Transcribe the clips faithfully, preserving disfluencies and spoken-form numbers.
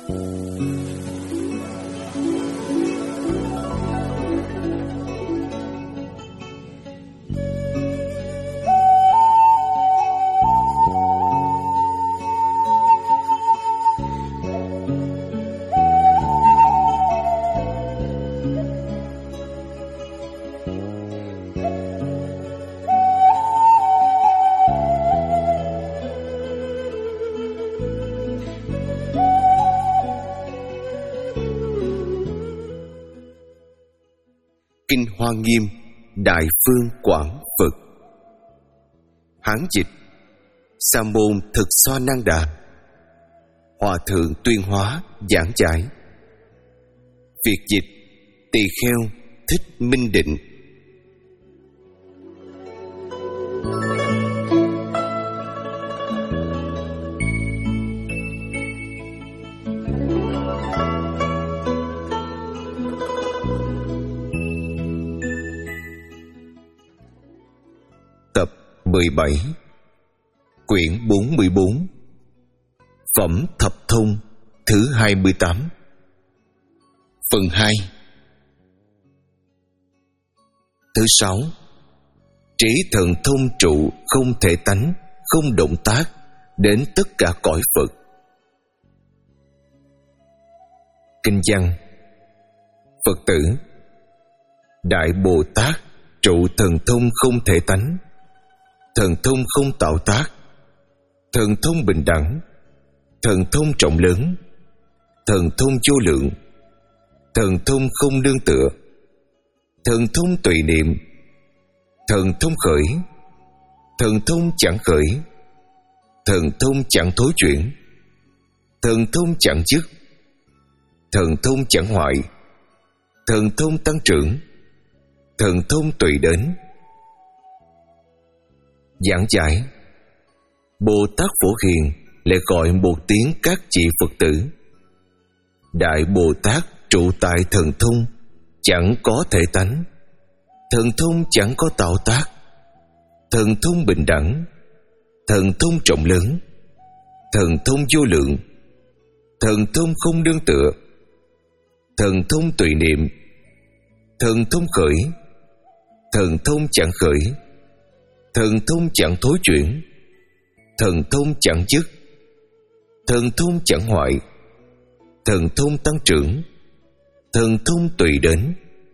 Kinh Hoa Nghiêm Đại Phương Quảng Phật. Hán dịch Sa môn Thực Xoa Năng Đà. Hòa thượng Tuyên Hóa giảng giải. Việt dịch Tỳ Kheo Thích Minh Định. Tập mười bảy, quyển bốn mươi bốn, Phẩm Thập Thông thứ hai mươi tám. Phần hai. Thứ sáu. Trí thần thông trụ không thể tánh, không động tác đến tất cả cõi Phật. Kinh văn. Phật tử, Đại Bồ Tát trụ thần thông không thể tánh, thần thông không tạo tác, thần thông bình đẳng, thần thông trọng lớn, thần thông vô lượng, thần thông không nương tựa, thần thông tùy niệm, thần thông khởi, thần thông chẳng khởi, thần thông chẳng thối chuyển, thần thông chẳng dứt, thần thông chẳng hoại, thần thông tăng trưởng, thần thông tùy đến. Giảng giải. Bồ Tát Phổ Hiền lại gọi một tiếng các vị Phật tử. Đại Bồ Tát trụ tại thần thông chẳng có thể tánh, thần thông chẳng có tạo tác, thần thông bình đẳng, thần thông trọng lớn, thần thông vô lượng, thần thông không nương tựa, thần thông tùy niệm, thần thông khởi, thần thông chẳng khởi, thần thông chẳng thối chuyển, thần thông chẳng dứt, thần thông chẳng hoại, thần thông tăng trưởng, thần thông tùy đến.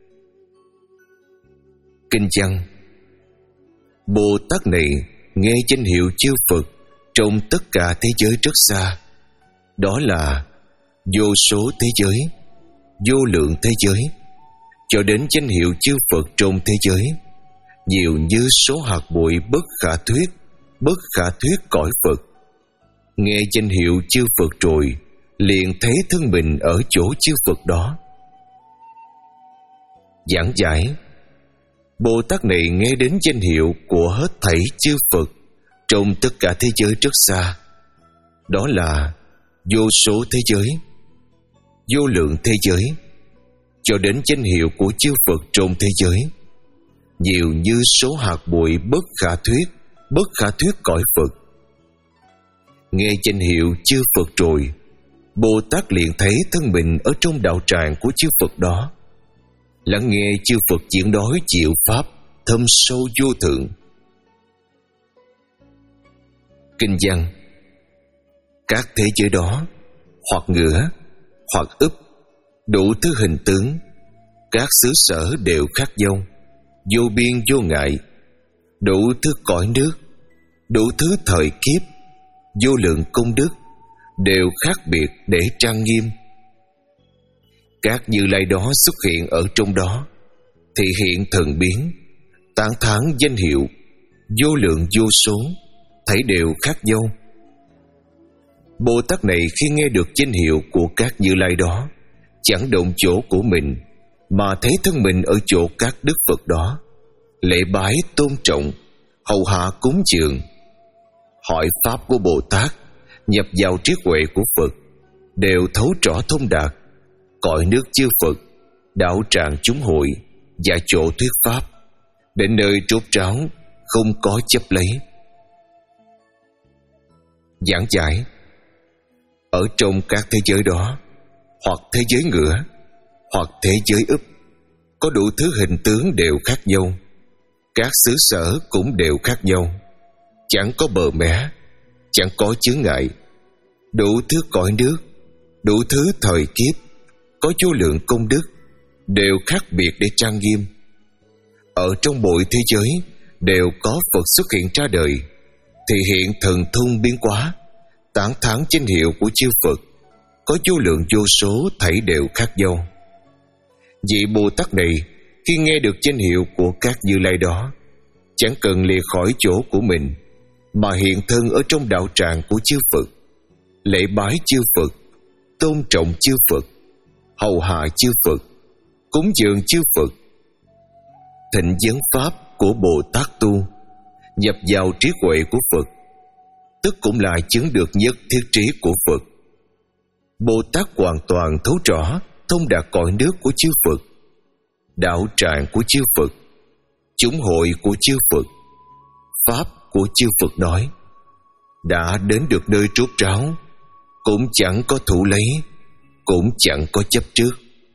Kinh văn. Bồ Tát này nghe danh hiệu chư Phật trong tất cả thế giới rất xa, đó là vô số thế giới, vô lượng thế giới, cho đến danh hiệu chư Phật trong thế giới nhiều như số hạt bụi bất khả thuyết, bất khả thuyết cõi Phật. Nghe danh hiệu chư Phật rồi liền thấy thân mình ở chỗ chư Phật đó. Giảng giải. Bồ Tát này nghe đến danh hiệu của hết thảy chư Phật trong tất cả thế giới rất xa, đó là vô số thế giới, vô lượng thế giới, cho đến danh hiệu của chư Phật trong thế giới nhiều như số hạt bụi bất khả thuyết, bất khả thuyết cõi Phật. Nghe danh hiệu chư Phật rồi, Bồ Tát liền thấy thân mình ở trong đạo tràng của chư Phật đó, lắng nghe chư Phật diễn nói diệu pháp thâm sâu vô thượng. Kinh văn. Các thế giới đó hoặc ngửa, hoặc úp, đủ thứ hình tướng, các xứ sở đều khác nhau, vô biên vô ngại, đủ thứ cõi nước, đủ thứ thời kiếp, vô lượng công đức, đều khác biệt để trang nghiêm. Các Như Lai đó xuất hiện ở trong đó, thị hiện thần biến, tán thán danh hiệu, vô lượng vô số, thấy đều khác nhau. Bồ Tát này khi nghe được danh hiệu của các Như Lai đó, chẳng động chỗ của mình, mà thấy thân mình ở chỗ các đức Phật đó, lễ bái tôn trọng, hầu hạ cúng dường, hỏi pháp của Bồ Tát, nhập vào trí huệ của Phật, đều thấu rõ thông đạt, cõi nước chư Phật, đạo tràng chúng hội, và chỗ thuyết pháp, đến nơi rốt ráo, không có chấp lấy. Giảng giải. Ở trong các thế giới đó, hoặc thế giới ngửa, hoặc thế giới úp, có đủ thứ hình tướng đều khác nhau. Các xứ sở cũng đều khác nhau, chẳng có bờ mé, chẳng có chướng ngại. Đủ thứ cõi nước, đủ thứ thời kiếp, có vô lượng công đức, đều khác biệt để trang nghiêm. Ở trong mọi thế giới đều có Phật xuất hiện ra đời, thì hiện thần thông biến hóa, tán thán danh hiệu của chư Phật, có vô lượng vô số, thảy đều khác nhau. Vị Bồ Tát này khi nghe được danh hiệu của các Như Lai đó, chẳng cần lìa khỏi chỗ của mình, mà hiện thân ở trong đạo tràng của chư Phật, lễ bái chư Phật, tôn trọng chư Phật, hầu hạ chư Phật, cúng dường chư Phật. Thịnh vấn pháp của Bồ Tát tu, nhập vào trí huệ của Phật, tức cũng là chứng được nhất thiết trí của Phật. Bồ Tát hoàn toàn thấu rõ thông đạt cõi nước của chư Phật, đạo tràng của chư Phật, chúng hội của chư Phật, pháp của chư Phật nói, đã đến được nơi rốt ráo, cũng chẳng có thủ lấy, cũng chẳng có chấp trước.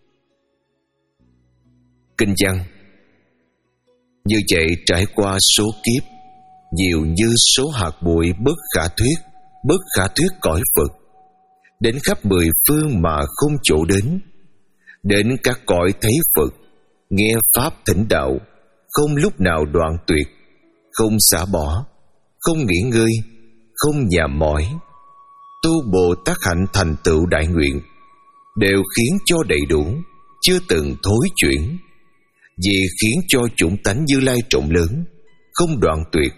Kinh văn: như vậy trải qua số kiếp, nhiều như số hạt bụi bất khả thuyết, bất khả thuyết cõi Phật, đến khắp mười phương mà không chỗ đến. Đến các cõi thấy Phật, nghe pháp thỉnh đạo, không lúc nào đoạn tuyệt, không xả bỏ, không nghỉ ngơi, không nhàm mỏi. Tu Bồ Tát hạnh thành tựu đại nguyện, đều khiến cho đầy đủ, chưa từng thối chuyển, vì khiến cho chủng tánh Như Lai rộng lớn, không đoạn tuyệt.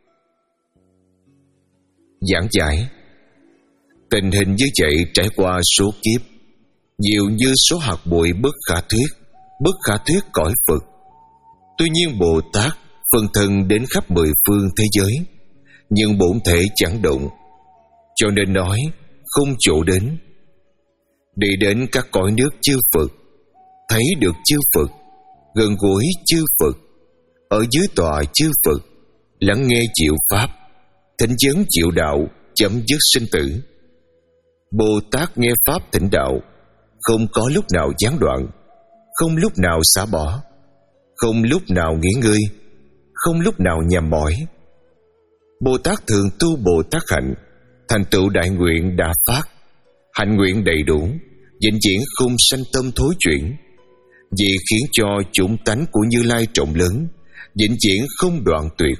Giảng giải: tình hình như vậy trải qua số kiếp, nhiều như số hạt bụi bất khả thuyết, bất khả thuyết cõi Phật. Tuy nhiên Bồ Tát phân thân đến khắp mười phương thế giới, nhưng bổn thể chẳng động, cho nên nói không chỗ đến. Đi đến các cõi nước chư Phật, thấy được chư Phật, gần gũi chư Phật, ở dưới tòa chư Phật, lắng nghe chịu pháp, thỉnh vấn chịu đạo, chấm dứt sinh tử. Bồ Tát nghe pháp thỉnh đạo, không có lúc nào gián đoạn, không lúc nào xả bỏ, không lúc nào nghỉ ngơi, không lúc nào nhàm mỏi. Bồ Tát thường tu Bồ Tát hạnh, thành tựu đại nguyện đã phát, hạnh nguyện đầy đủ, vĩnh viễn không sanh tâm thối chuyển, vì khiến cho chủng tánh của Như Lai rộng lớn, vĩnh viễn không đoạn tuyệt.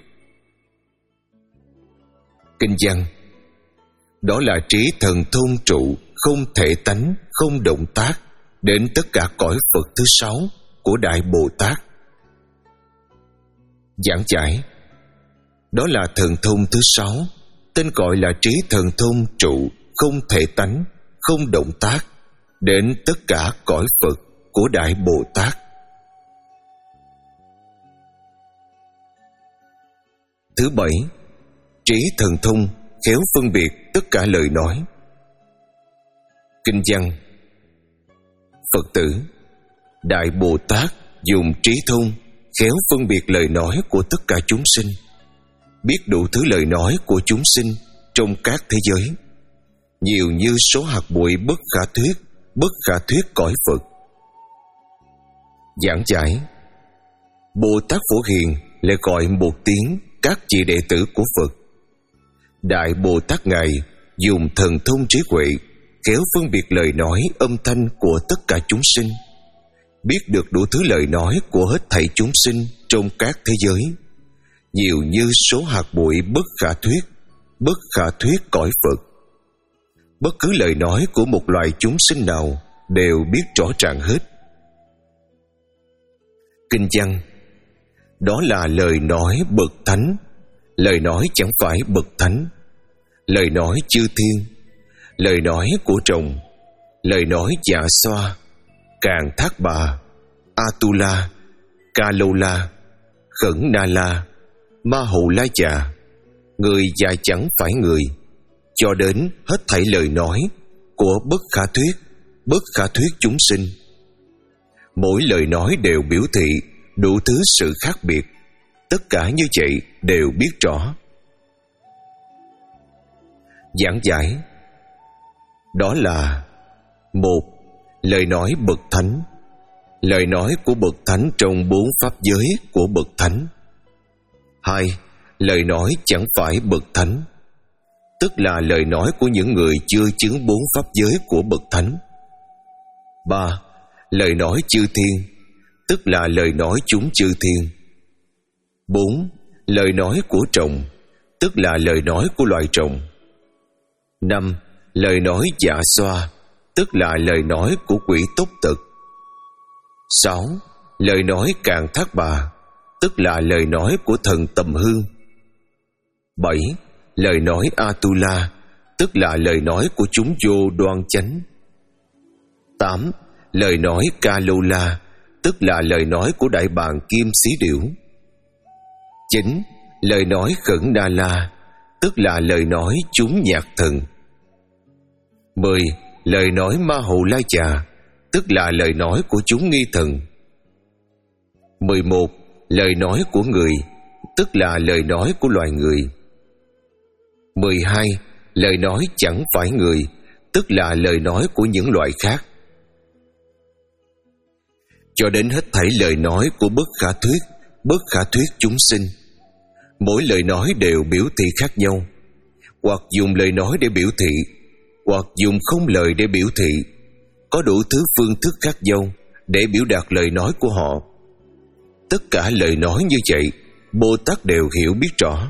Kinh văn: đó là trí thần thông trụ, không thể tánh, không động tác, đến tất cả cõi Phật thứ sáu của Đại Bồ Tát. Giảng giải: đó là thần thông thứ sáu, tên gọi là trí thần thông trụ, không thể tánh, không động tác, đến tất cả cõi Phật của Đại Bồ Tát. Thứ bảy, trí thần thông khéo phân biệt tất cả lời nói. Kinh văn: Phật tử, Đại Bồ Tát dùng trí thông khéo phân biệt lời nói của tất cả chúng sinh, biết đủ thứ lời nói của chúng sinh trong các thế giới, nhiều như số hạt bụi bất khả thuyết, bất khả thuyết cõi Phật. Giảng giải: Bồ Tát Phổ Hiền lại gọi một tiếng các vị đệ tử của Phật. Đại Bồ Tát Ngài dùng thần thông trí huệ khéo phân biệt lời nói âm thanh của tất cả chúng sinh, biết được đủ thứ lời nói của hết thảy chúng sinh trong các thế giới, nhiều như số hạt bụi bất khả thuyết, bất khả thuyết cõi Phật. Bất cứ lời nói của một loài chúng sinh nào đều biết rõ ràng hết. Kinh văn: đó là lời nói bậc thánh, lời nói chẳng phải bậc thánh, lời nói chư thiên, lời nói của rồng, lời nói dạ xoa, Càn Thác Bà, Atula, Ca Lô La, Khẩn Na La, Ma Hù La Già, người già chẳng phải người, cho đến hết thảy lời nói của bất khả thuyết, bất khả thuyết chúng sinh. Mỗi lời nói đều biểu thị đủ thứ sự khác biệt, tất cả như vậy đều biết rõ. Giảng giải: đó là một, lời nói bậc thánh. Lời nói của bậc thánh trong bốn pháp giới của bậc thánh. Hai, lời nói chẳng phải bậc thánh, tức là lời nói của những người chưa chứng bốn pháp giới của bậc thánh. Ba, lời nói chư thiên, tức là lời nói chúng chư thiên. Bốn, lời nói của trồng, tức là lời nói của loài trồng. Năm, lời nói dạ xoa, tức là lời nói của quỷ túc tực. Sáu, lời nói càn thác bà, tức là lời nói của thần tầm hương. Bảy, lời nói Atula, tức là lời nói của chúng vô đoan chánh. Tám, lời nói Kalola, tức là lời nói của đại bàng kim xí điểu. Chín, lời nói Khẩn Na La, tức là lời nói chúng nhạc thần. Mười, lời nói Ma Hù La Chà, tức là lời nói của chúng nghi thần. Mười một, lời nói của người, tức là lời nói của loài người. Mười hai, lời nói chẳng phải người, tức là lời nói của những loài khác. Cho đến hết thảy lời nói của bất khả thuyết, bất khả thuyết chúng sinh. Mỗi lời nói đều biểu thị khác nhau, hoặc dùng lời nói để biểu thị, hoặc dùng không lời để biểu thị. Có đủ thứ phương thức khác nhau để biểu đạt lời nói của họ. Tất cả lời nói như vậy, Bồ Tát đều hiểu biết rõ.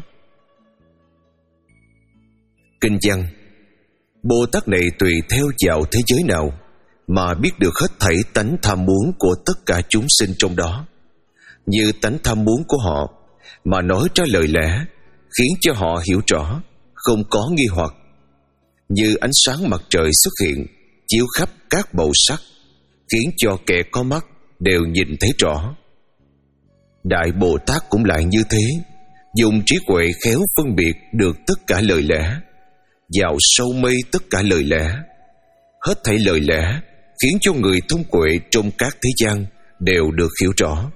Kinh văn: Bồ Tát này tùy theo vào thế giới nào mà biết được hết thảy tánh tham muốn của tất cả chúng sinh trong đó, như tánh tham muốn của họ mà nói ra lời lẽ, khiến cho họ hiểu rõ, không có nghi hoặc. Như ánh sáng mặt trời xuất hiện, chiếu khắp các màu sắc, khiến cho kẻ có mắt đều nhìn thấy rõ. Đại Bồ Tát cũng lại như thế, dùng trí huệ khéo phân biệt được tất cả lời lẽ, vào sâu mây tất cả lời lẽ. Hết thảy lời lẽ khiến cho người thông huệ trong các thế gian đều được hiểu rõ.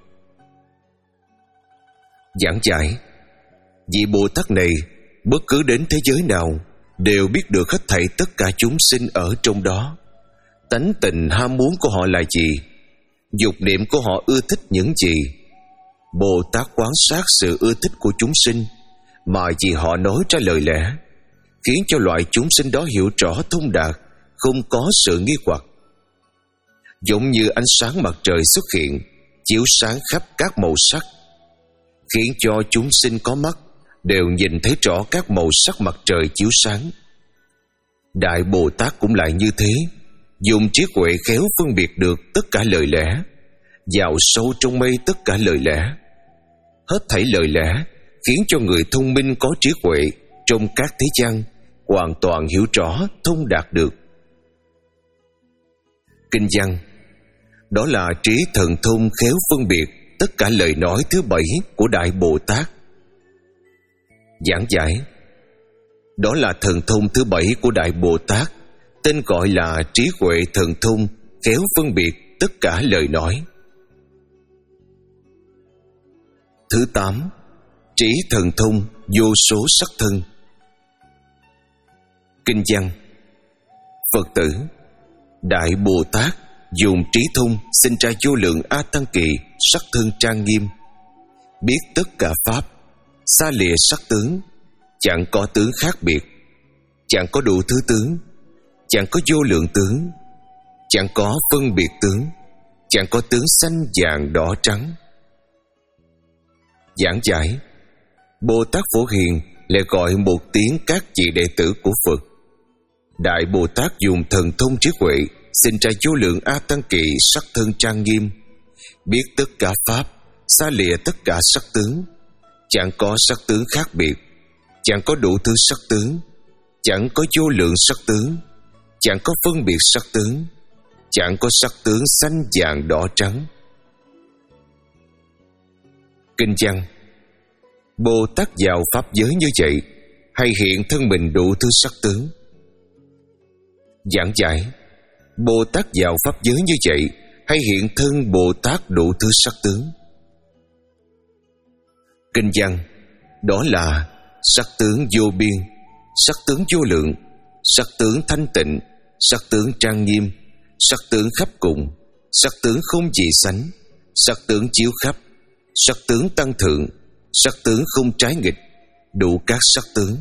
Giảng giải: vị Bồ Tát này bất cứ đến thế giới nào đều biết được hết thảy tất cả chúng sinh ở trong đó. Tánh tình ham muốn của họ là gì, dục niệm của họ ưa thích những gì. Bồ Tát quan sát sự ưa thích của chúng sinh, mà vì họ nói ra lời lẽ, khiến cho loại chúng sinh đó hiểu rõ thông đạt, không có sự nghi hoặc. Giống như ánh sáng mặt trời xuất hiện, chiếu sáng khắp các màu sắc, khiến cho chúng sinh có mắt đều nhìn thấy rõ các màu sắc mặt trời chiếu sáng. Đại Bồ Tát cũng lại như thế, dùng trí huệ khéo phân biệt được tất cả lời lẽ, vào sâu trong mây tất cả lời lẽ. Hết thảy lời lẽ khiến cho người thông minh có trí huệ trong các thế gian hoàn toàn hiểu rõ, thông đạt được. Kinh văn: Đó là trí thần thông khéo phân biệt tất cả lời nói thứ bảy của Đại Bồ Tát. Giảng giải: Đó là thần thông thứ bảy của Đại Bồ Tát, tên gọi là trí huệ thần thông khéo phân biệt tất cả lời nói. Thứ tám, trí thần thông vô số sắc thân. Kinh văn: Phật tử, Đại Bồ Tát dùng trí thông sinh ra vô lượng A Tăng Kỳ sắc thân trang nghiêm, biết tất cả pháp, xa lìa sắc tướng, chẳng có tướng khác biệt, chẳng có đủ thứ tướng, chẳng có vô lượng tướng, chẳng có phân biệt tướng, chẳng có tướng xanh vàng đỏ trắng. Giảng giải: Bồ Tát Phổ Hiền lại gọi một tiếng các vị đệ tử của Phật. Đại Bồ Tát dùng thần thông trí huệ sinh ra vô lượng A Tăng Kỳ sắc thân trang nghiêm, biết tất cả pháp, xa lìa tất cả sắc tướng, chẳng có sắc tướng khác biệt, chẳng có đủ thứ sắc tướng, chẳng có vô lượng sắc tướng, chẳng có phân biệt sắc tướng, chẳng có sắc tướng xanh vàng đỏ trắng. Kinh văn: Bồ Tát vào pháp giới như vậy, hay hiện thân mình đủ thứ sắc tướng. Giảng giải: Bồ Tát vào pháp giới như vậy, hay hiện thân Bồ Tát đủ thứ sắc tướng. Kinh văn: Đó là sắc tướng vô biên, sắc tướng vô lượng, sắc tướng thanh tịnh, sắc tướng trang nghiêm, sắc tướng khắp cùng, sắc tướng không chỉ sánh, sắc tướng chiếu khắp, sắc tướng tăng thượng, sắc tướng không trái nghịch, đủ các sắc tướng.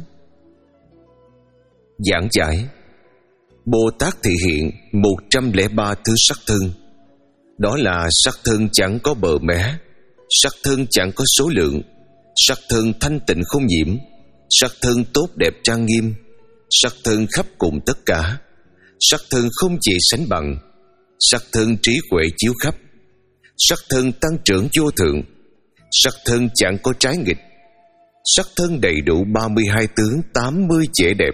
Giảng giải: Bồ Tát thị hiện một trăm lẻ ba thứ sắc thân. Đó là sắc thân chẳng có bờ mé, sắc thân chẳng có số lượng, sắc thân thanh tịnh không nhiễm, sắc thân tốt đẹp trang nghiêm, sắc thân khắp cùng tất cả, sắc thân không chỉ sánh bằng, sắc thân trí huệ chiếu khắp, sắc thân tăng trưởng vô thượng, sắc thân chẳng có trái nghịch, sắc thân đầy đủ ba mươi hai tướng tám mươi vẻ đẹp.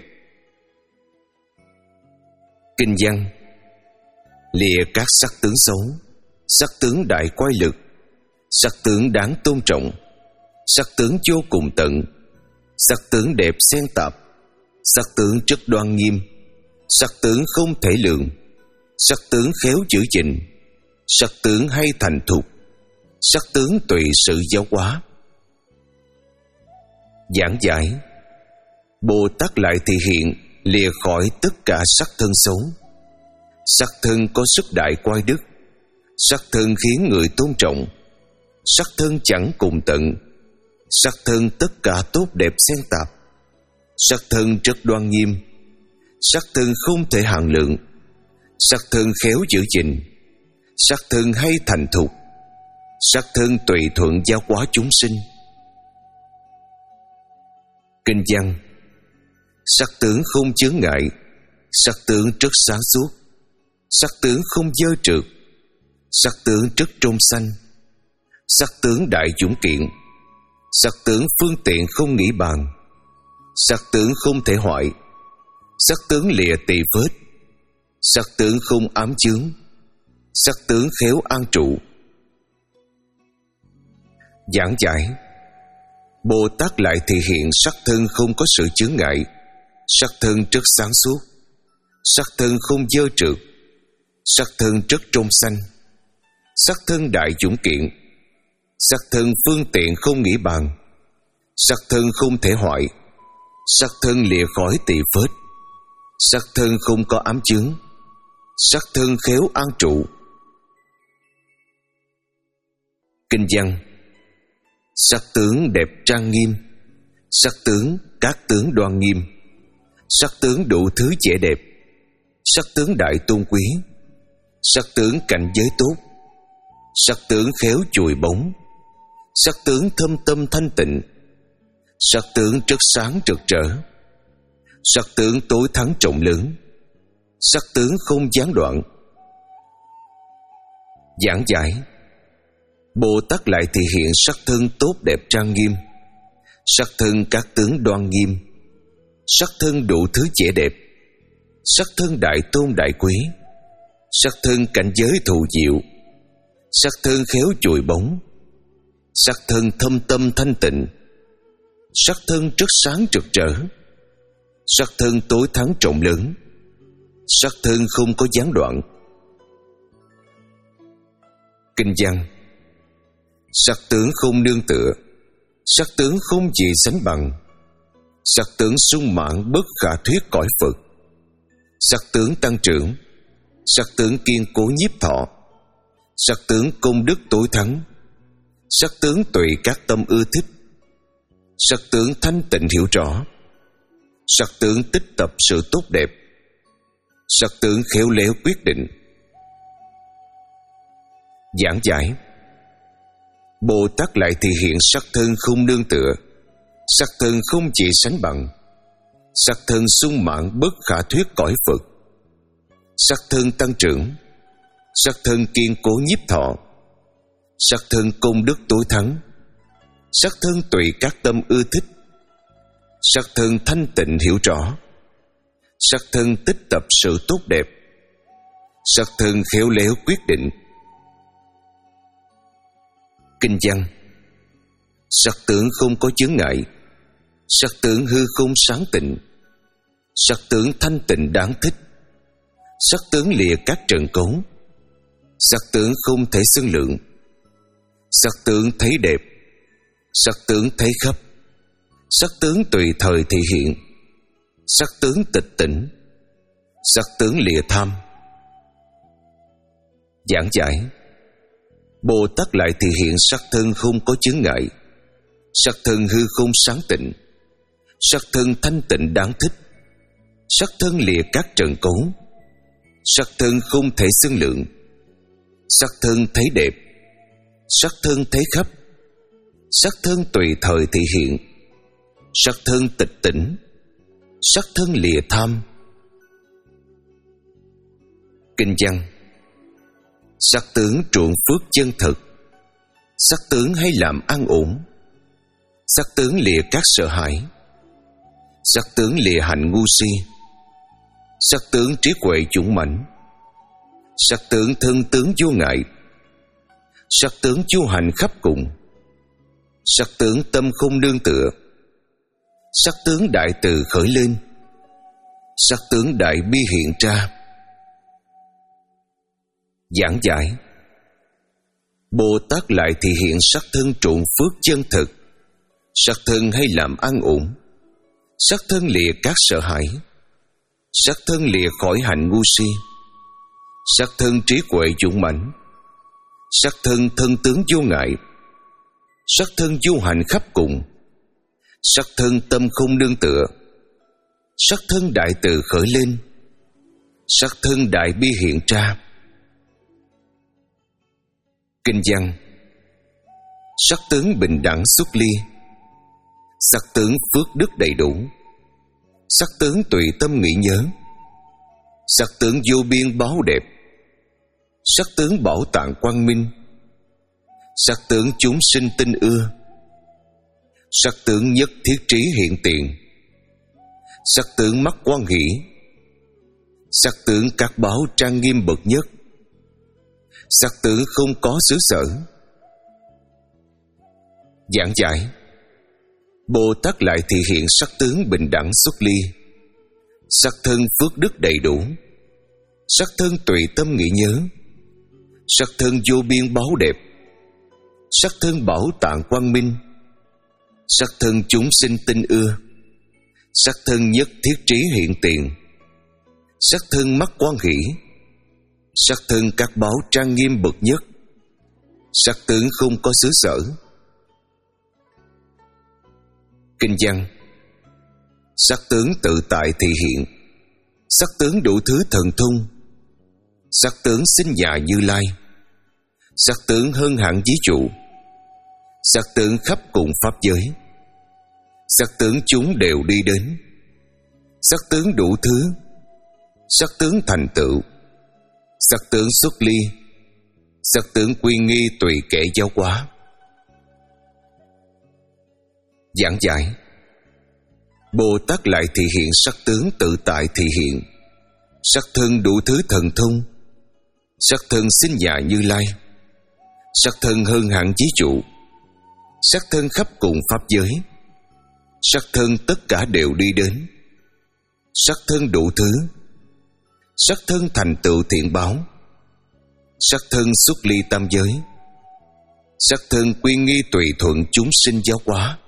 Kinh văn: Lìa các sắc tướng xấu, sắc tướng đại quái lực, sắc tướng đáng tôn trọng, sắc tướng vô cùng tận, sắc tướng đẹp xen tạp, sắc tướng rất đoan nghiêm, sắc tướng không thể lượng, sắc tướng khéo giữ gìn, sắc tướng hay thành thục, sắc tướng tùy sự giáo hóa. Giảng giải: Bồ Tát lại thị hiện lìa khỏi tất cả sắc thân xấu. Sắc thân có sức đại quái đức, sắc thân khiến người tôn trọng, sắc thân chẳng cùng tận, sắc thân tất cả tốt đẹp xen tạp, sắc thân rất đoan nghiêm, sắc thân không thể hạn lượng, sắc thân khéo giữ gìn, sắc thân hay thành thục, sắc thân tùy thuận giáo hóa chúng sinh. Kinh văn: Sắc tướng không chướng ngại, sắc tướng rất sáng suốt, sắc tướng không dơ trượt, sắc tướng rất trong xanh, sắc tướng đại dũng kiện, sắc tướng phương tiện không nghĩ bàn, sắc tướng không thể hoại, sắc tướng lìa tỳ phết, sắc tướng không ám chướng, sắc tướng khéo an trụ. Giảng giải: Bồ Tát lại thị hiện sắc thân không có sự chướng ngại, sắc thân rất sáng suốt, sắc thân không dơ trượt, sắc thân rất trong xanh, sắc thân đại dũng kiện, sắc thân phương tiện không nghĩ bàn, sắc thân không thể hoại, sắc thân lìa khỏi tỳ phết, sắc thân không có ám chướng, sắc thân khéo an trụ. Kinh văn: Sắc tướng đẹp trang nghiêm, sắc tướng các tướng đoan nghiêm, sắc tướng đủ thứ vẻ đẹp, sắc tướng đại tôn quý, sắc tướng cảnh giới tốt, sắc tướng khéo chùi bóng, sắc tướng thâm tâm thanh tịnh, sắc tướng rất sáng rực rỡ, sắc tướng tối thắng trọng lớn, sắc tướng không gián đoạn. Giảng giải: Bồ Tát lại thị hiện sắc thân tốt đẹp trang nghiêm, sắc thân các tướng đoan nghiêm, sắc thân đủ thứ vẻ đẹp, sắc thân đại tôn đại quý, sắc thân cảnh giới thù diệu, sắc thân khéo chùi bóng, sắc thân thâm tâm thanh tịnh, sắc thân rất sáng rực rỡ, sắc thân tối thắng trọng lớn, sắc thân không có gián đoạn. Kinh văn: Sắc tướng không nương tựa, sắc tướng không gì sánh bằng, sắc tướng sung mãn bất khả thuyết cõi Phật, sắc tướng tăng trưởng, sắc tướng kiên cố nhiếp thọ, sắc tướng công đức tối thắng, sắc tướng tùy các tâm ưa thích, sắc tướng thanh tịnh hiểu rõ, sắc tướng tích tập sự tốt đẹp, sắc tướng khéo léo quyết định. Giảng giải: Bồ Tát lại thị hiện sắc thân không nương tựa, sắc thân không chỉ sánh bằng, sắc thân sung mãn bất khả thuyết cõi Phật, sắc thân tăng trưởng, sắc thân kiên cố nhiếp thọ, sắc thân công đức tối thắng, sắc thân tùy các tâm ưa thích, sắc thân thanh tịnh hiểu rõ, sắc thân tích tập sự tốt đẹp, sắc thân khéo léo quyết định. Kinh văn: Sắc tướng không có chướng ngại, sắc tướng hư không sáng tịnh, sắc tướng thanh tịnh đáng thích, sắc tướng lìa các trần cấu, sắc tướng không thể xưng lượng, sắc tướng thấy đẹp, sắc tướng thấy khắp, sắc tướng tùy thời thị hiện, sắc tướng tịch tỉnh, sắc tướng lìa tham, Giảng giải: Bồ Tát lại thể hiện sắc thân không có chướng ngại, sắc thân hư không sáng tịnh, sắc thân thanh tịnh đáng thích, sắc thân lìa các trần cấu, sắc thân không thể xưng lượng, sắc thân thấy đẹp, sắc thân thấy khắp, sắc thân tùy thời thể hiện, sắc thân tịch tỉnh, sắc thân lìa tham. Kinh văn: Sắc tướng truộng phước chân thực, sắc tướng hay làm an ổn, sắc tướng lìa các sợ hãi, sắc tướng lìa hành ngu si, sắc tướng trí huệ dũng mãnh, sắc tướng thân tướng vô ngại, sắc tướng vô hành khắp cùng, sắc tướng tâm không nương tựa, sắc tướng đại từ khởi lên, sắc tướng đại bi hiện ra. Giảng giải: Bồ Tát lại thể hiện sắc thân truộng phước chân thực, sắc thân hay làm an ổn, sắc thân lìa các sợ hãi, sắc thân lìa khỏi hành ngu si, sắc thân trí huệ dũng mãnh, sắc thân thân tướng vô ngại, sắc thân vô hành khắp cùng, sắc thân tâm không nương tựa, sắc thân đại từ khởi lên, sắc thân đại bi hiện ra. Kinh văn: Sắc tướng bình đẳng xuất ly, sắc tướng phước đức đầy đủ, sắc tướng tùy tâm nghĩ nhớ, sắc tướng vô biên báu đẹp, sắc tướng bảo tạng quang minh, sắc tướng chúng sinh tin ưa, sắc tướng nhất thiết trí hiện tiền, sắc tướng mắt quan hỷ, sắc tướng các báo trang nghiêm bậc nhất, sắc tướng không có xứ sở. Giảng giải: Bồ Tát lại thể hiện sắc tướng bình đẳng xuất ly, sắc thân phước đức đầy đủ, sắc thân tùy tâm nghĩ nhớ, sắc thân vô biên báu đẹp, sắc thân bảo tạng quang minh, sắc thân chúng sinh tin ưa, sắc thân nhất thiết trí hiện tiền, sắc thân mắt quan hỷ, sắc thân các báo trang nghiêm bậc nhất, sắc tướng không có xứ sở. Kinh văn: Sắc tướng tự tại thể hiện, sắc tướng đủ thứ thần thông, sắc tướng sinh nhà Như Lai, sắc tướng hơn hẳn ví dụ, sắc tướng khắp cùng pháp giới, sắc tướng chúng đều đi đến, sắc tướng đủ thứ, sắc tướng thành tựu, sắc tướng xuất ly, sắc tướng quy nghi tùy kẻ giáo hóa. Giảng giải: Bồ Tát lại thể hiện sắc tướng tự tại thể hiện, sắc thân đủ thứ thần thông, sắc thân sinh nhà Như Lai, sắc thân hơn hẳn ví dụ, sắc thân khắp cùng pháp giới, sắc thân tất cả đều đi đến, sắc thân đủ thứ, sắc thân thành tựu thiện báo, sắc thân xuất ly tam giới, sắc thân quy nghi tùy thuận chúng sinh giáo hóa.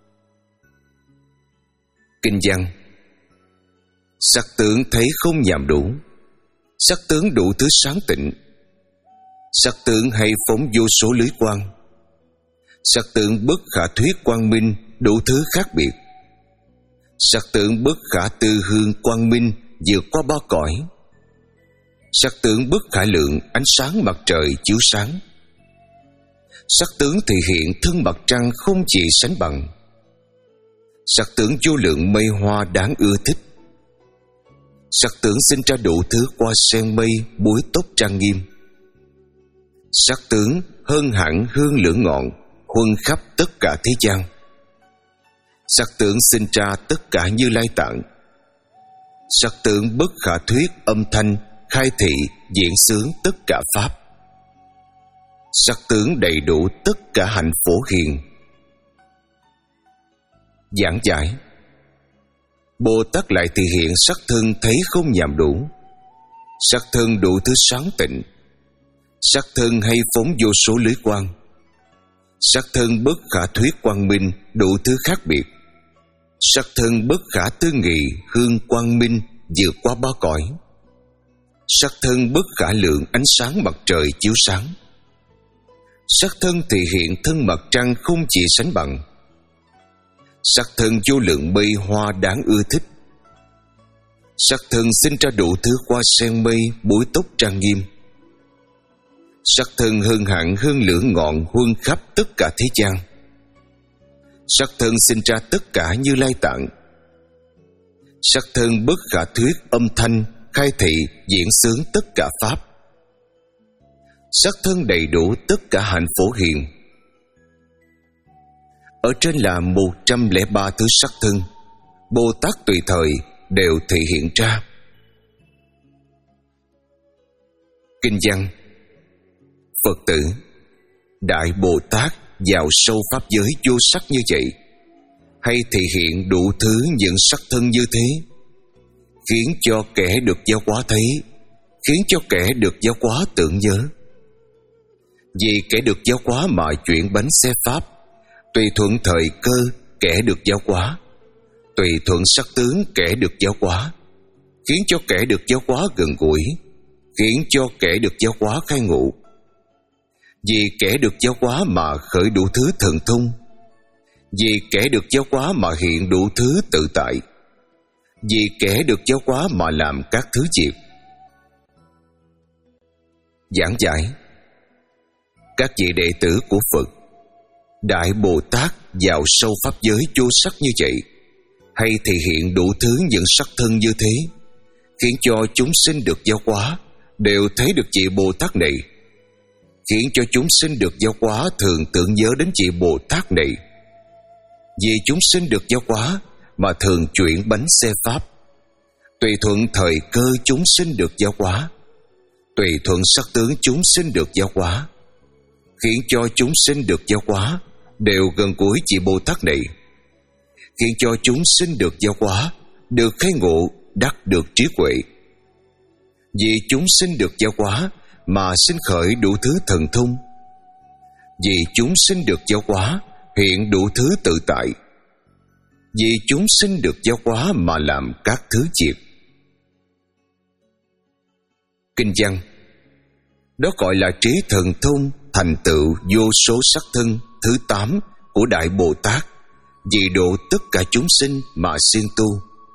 Kinh văn: Sắc tướng thấy không nhàm đủ, sắc tướng đủ thứ sáng tịnh, sắc tướng hay phóng vô số lưới quang, sắc tướng bất khả thuyết quang minh đủ thứ khác biệt, sắc tướng bất khả tư hương quang minh vượt qua ba cõi, sắc tướng bất khả lượng ánh sáng mặt trời chiếu sáng, sắc tướng thể hiện thân mặt trăng không gì sánh bằng, sắc tướng vô lượng mây hoa đáng ưa thích, sắc tướng sinh ra đủ thứ hoa sen mây búi tóc trang nghiêm, sắc tướng hơn hẳn hương lửa ngọn huân khắp tất cả thế gian, sắc tướng sinh ra tất cả Như Lai tạng, sắc tướng bất khả thuyết âm thanh khai thị diễn xướng tất cả pháp, sắc tướng đầy đủ tất cả hạnh phổ hiền. Giảng giải: Bồ Tát lại thể hiện sắc thân thấy không nhàm đủ, sắc thân đủ thứ sáng tịnh, sắc thân hay phóng vô số lưới quang, sắc thân bất khả thuyết quang minh đủ thứ khác biệt, sắc thân bất khả tư nghị hương quang minh vượt qua ba cõi, Sắc thân bất khả lượng ánh sáng mặt trời chiếu sáng. Sắc thân thể hiện thân mặt trăng không chỉ sánh bằng. Sắc thân vô lượng mây hoa đáng ưa thích. Sắc thân sinh ra đủ thứ hoa sen mây búi tóc trang nghiêm. Sắc thân hơn hẳn hương lửa ngọn huân khắp tất cả thế gian. Sắc thân sinh ra tất cả Như Lai tạng. Sắc thân bất khả thuyết âm thanh khai thị diễn xướng tất cả pháp. Sắc thân đầy đủ tất cả hạnh phổ hiền. Ở trên là một trăm lẻ ba thứ sắc thân, Bồ Tát tùy thời đều thể hiện ra. Kinh văn: Phật tử, Đại Bồ Tát vào sâu pháp giới vô sắc như vậy, hay thể hiện đủ thứ những sắc thân như thế, khiến cho kẻ được giáo hóa thấy, khiến cho kẻ được giáo hóa tưởng nhớ. Vì kẻ được giáo hóa mà chuyển bánh xe pháp, tùy thuận thời cơ kẻ được giáo hóa, tùy thuận sắc tướng kẻ được giáo hóa, khiến cho kẻ được giáo hóa gần gũi, khiến cho kẻ được giáo hóa khai ngộ. Vì kẻ được giáo hóa mà khởi đủ thứ thần thông, vì kẻ được giáo hóa mà hiện đủ thứ tự tại, vì kẻ được giáo hóa mà làm các thứ việc. Giảng giải: Các vị đệ tử của Phật, Đại Bồ Tát vào sâu pháp giới vô sắc như vậy, hay thể hiện đủ thứ những sắc thân như thế, khiến cho chúng sinh được giáo hóa đều thấy được vị Bồ Tát này, khiến cho chúng sinh được giáo hóa thường tưởng nhớ đến vị Bồ Tát này. Vì chúng sinh được giáo hóa mà thường chuyển bánh xe pháp, tùy thuận thời cơ chúng sinh được giáo hóa, tùy thuận sắc tướng chúng sinh được giáo hóa, khiến cho chúng sinh được giáo hóa đều gần gũi vị Bồ Tát này, khiến cho chúng sinh được giáo hóa được khai ngộ đắc được trí huệ. Vì chúng sinh được giáo hóa mà sinh khởi đủ thứ thần thông, vì chúng sinh được giáo hóa hiện đủ thứ tự tại, vì chúng sinh được giáo hóa mà làm các thứ việc. Kinh văn: Đó gọi là trí thần thông thành tựu vô số sắc thân thứ tám của Đại Bồ Tát, vì độ tất cả chúng sinh mà siêng tu.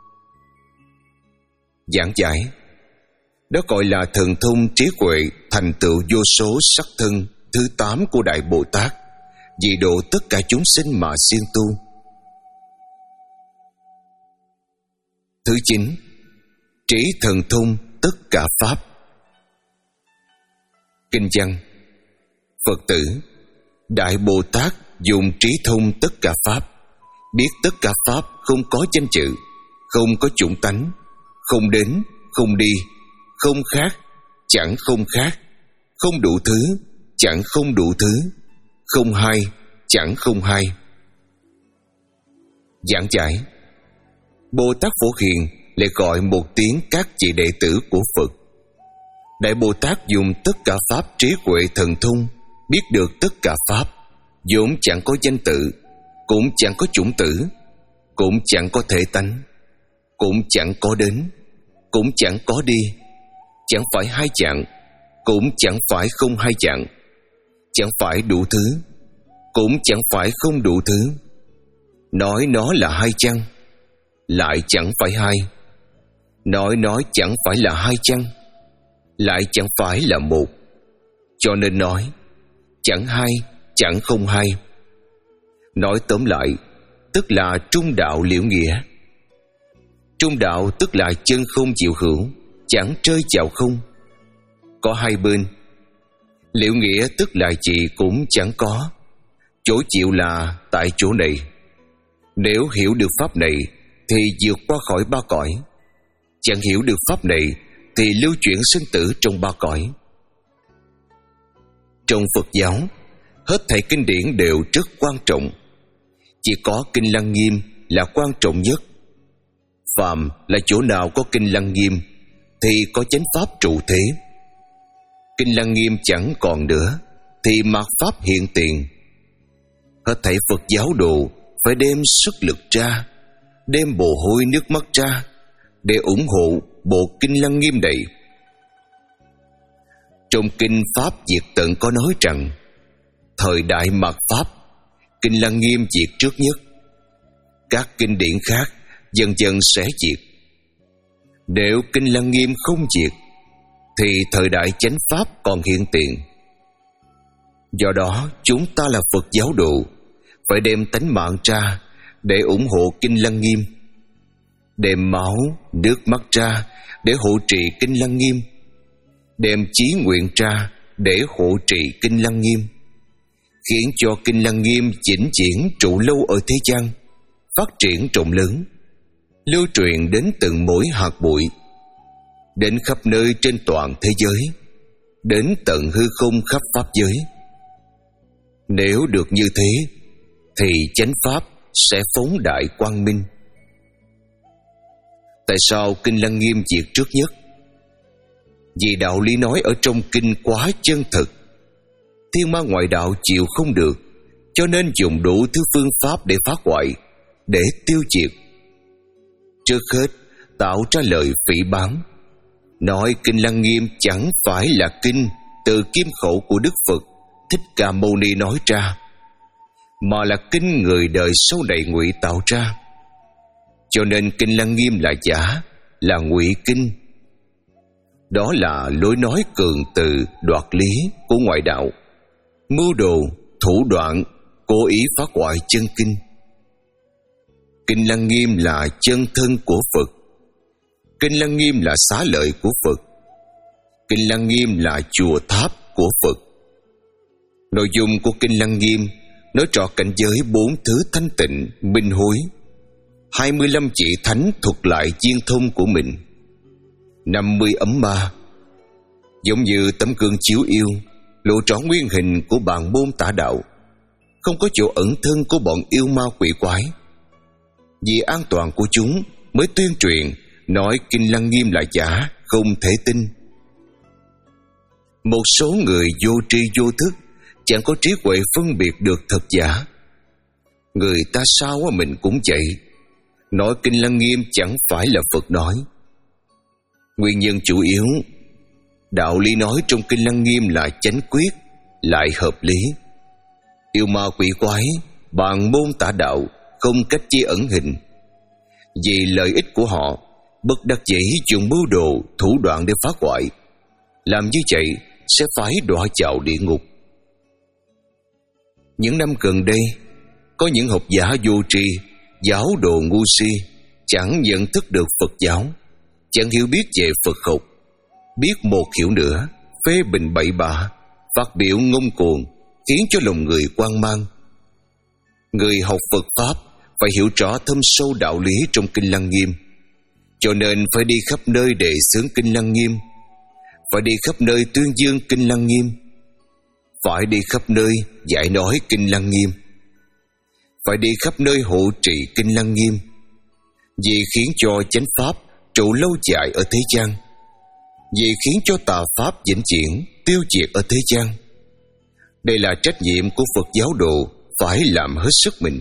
Giảng giải: Đó gọi là thần thông trí huệ thành tựu vô số sắc thân thứ tám của Đại Bồ Tát, vì độ tất cả chúng sinh mà siêng tu. Thứ chín, trí thần thông tất cả pháp. Kinh văn: Phật tử, Đại Bồ Tát dùng trí thông tất cả pháp, biết tất cả pháp không có danh chữ, không có chủng tánh, không đến, không đi, không khác, chẳng không khác, không đủ thứ, chẳng không đủ thứ, không hai, chẳng không hai. Giảng giải: Bồ Tát Phổ Hiền lại gọi một tiếng các vị đệ tử của Phật. Đại Bồ Tát dùng tất cả pháp trí huệ thần thông, biết được tất cả pháp, vốn chẳng có danh tự, cũng chẳng có chủng tử, cũng chẳng có thể tánh, cũng chẳng có đến, cũng chẳng có đi, chẳng phải hai dạng, cũng chẳng phải không hai dạng, chẳng phải đủ thứ, cũng chẳng phải không đủ thứ. Nói nó là hai chăng, lại chẳng phải hai. Nói nó chẳng phải là hai chăng, lại chẳng phải là một. Cho nên nói chẳng hai, chẳng không hai. Nói tóm lại, tức là trung đạo liễu nghĩa. Trung đạo tức là chân không chịu hữu, chẳng rơi vào không. Có hai bên. Liễu nghĩa tức là gì cũng chẳng có. Chỗ chịu là tại chỗ này. Nếu hiểu được pháp này thì vượt qua khỏi ba cõi. Chẳng hiểu được pháp này thì lưu chuyển sinh tử trong ba cõi. Trong Phật giáo, hết thảy kinh điển đều rất quan trọng. Chỉ có Kinh Lăng Nghiêm là quan trọng nhất. Phàm là chỗ nào có Kinh Lăng Nghiêm thì có chánh pháp trụ thế. Kinh Lăng Nghiêm chẳng còn nữa thì mạt pháp hiện tiền. Hết thảy Phật giáo đồ phải đem sức lực ra, đem mồ hôi nước mắt ra để ủng hộ bộ Kinh Lăng Nghiêm này, Trong kinh Pháp Diệt Tận có nói rằng thời đại mạt Pháp, Kinh Lăng Nghiêm diệt trước nhất. Các kinh điển khác dần dần sẽ diệt. Nếu Kinh Lăng Nghiêm không diệt thì thời đại chánh Pháp còn hiện tiền. Do đó chúng ta là Phật giáo đồ phải đem tánh mạng ra để ủng hộ Kinh Lăng Nghiêm, đem máu, nước mắt ra để hộ trì Kinh Lăng Nghiêm, đem chí nguyện ra để hộ trì Kinh Lăng Nghiêm, khiến cho Kinh Lăng Nghiêm vĩnh viễn trụ lâu ở thế gian, phát triển rộng lớn, lưu truyền đến từng mỗi hạt bụi, đến khắp nơi trên toàn thế giới, đến tận hư không khắp pháp giới. Nếu được như thế thì chánh Pháp sẽ phóng đại quang minh. Tại sao Kinh Lăng Nghiêm diệt trước nhất? Vì đạo lý nói ở trong kinh quá chân thực, thiên ma ngoại đạo chịu không được, cho nên dùng đủ thứ phương pháp để phá hoại, để tiêu diệt. Trước hết tạo ra lời phỉ báng, nói Kinh Lăng Nghiêm chẳng phải là kinh từ kim khẩu của Đức Phật Thích Ca Mâu Ni nói ra, mà là kinh người đời sau này ngụy tạo ra. Cho nên Kinh Lăng Nghiêm là giả, là ngụy kinh. Đó là lối nói cường từ đoạt lý của ngoại đạo, mưu đồ, thủ đoạn, cố ý phá hoại chân kinh. Kinh Lăng Nghiêm là chân thân của Phật. Kinh Lăng Nghiêm là xá lợi của Phật. Kinh Lăng Nghiêm là chùa tháp của Phật. Nội dung của Kinh Lăng Nghiêm nói rõ cảnh giới bốn thứ thanh tịnh, minh hối, hai mươi lăm vị thánh thuật lại viên thông của mình, năm mươi ấm ma, giống như tấm gương chiếu yêu, lộ rõ nguyên hình của bàn môn tả đạo, không có chỗ ẩn thân của bọn yêu ma quỷ quái. Vì an toàn của chúng mới tuyên truyền nói Kinh Lăng Nghiêm là giả, không thể tin. Một số người vô tri vô thức, chẳng có trí huệ phân biệt được thật giả. Người ta sao mình cũng vậy, nói Kinh Lăng Nghiêm chẳng phải là Phật nói. Nguyên nhân chủ yếu, đạo lý nói trong Kinh Lăng Nghiêm là chánh quyết, lại hợp lý. Yêu ma quỷ quái, bàn môn tả đạo không cách chi ẩn hình. Vì lợi ích của họ, bất đắc dĩ dùng mưu đồ, thủ đoạn để phá hoại. Làm như vậy sẽ phải đọa vào địa ngục. Những năm gần đây, có những học giả vô tri, giáo đồ ngu si, chẳng nhận thức được Phật giáo, chẳng hiểu biết về Phật học, biết một hiểu nữa, phê bình bậy bạ, phát biểu ngông cuồng, khiến cho lòng người hoang mang. Người học Phật Pháp phải hiểu rõ thâm sâu đạo lý trong Kinh Lăng Nghiêm, cho nên phải đi khắp nơi để xướng Kinh Lăng Nghiêm, phải đi khắp nơi tuyên dương Kinh Lăng Nghiêm, phải đi khắp nơi giải nói Kinh Lăng Nghiêm, phải đi khắp nơi hộ trì Kinh Lăng Nghiêm, vì khiến cho chánh Pháp trụ lâu dài ở thế gian, vì khiến cho tà Pháp vĩnh viễn tiêu diệt ở thế gian. Đây là trách nhiệm của Phật giáo đồ phải làm hết sức mình.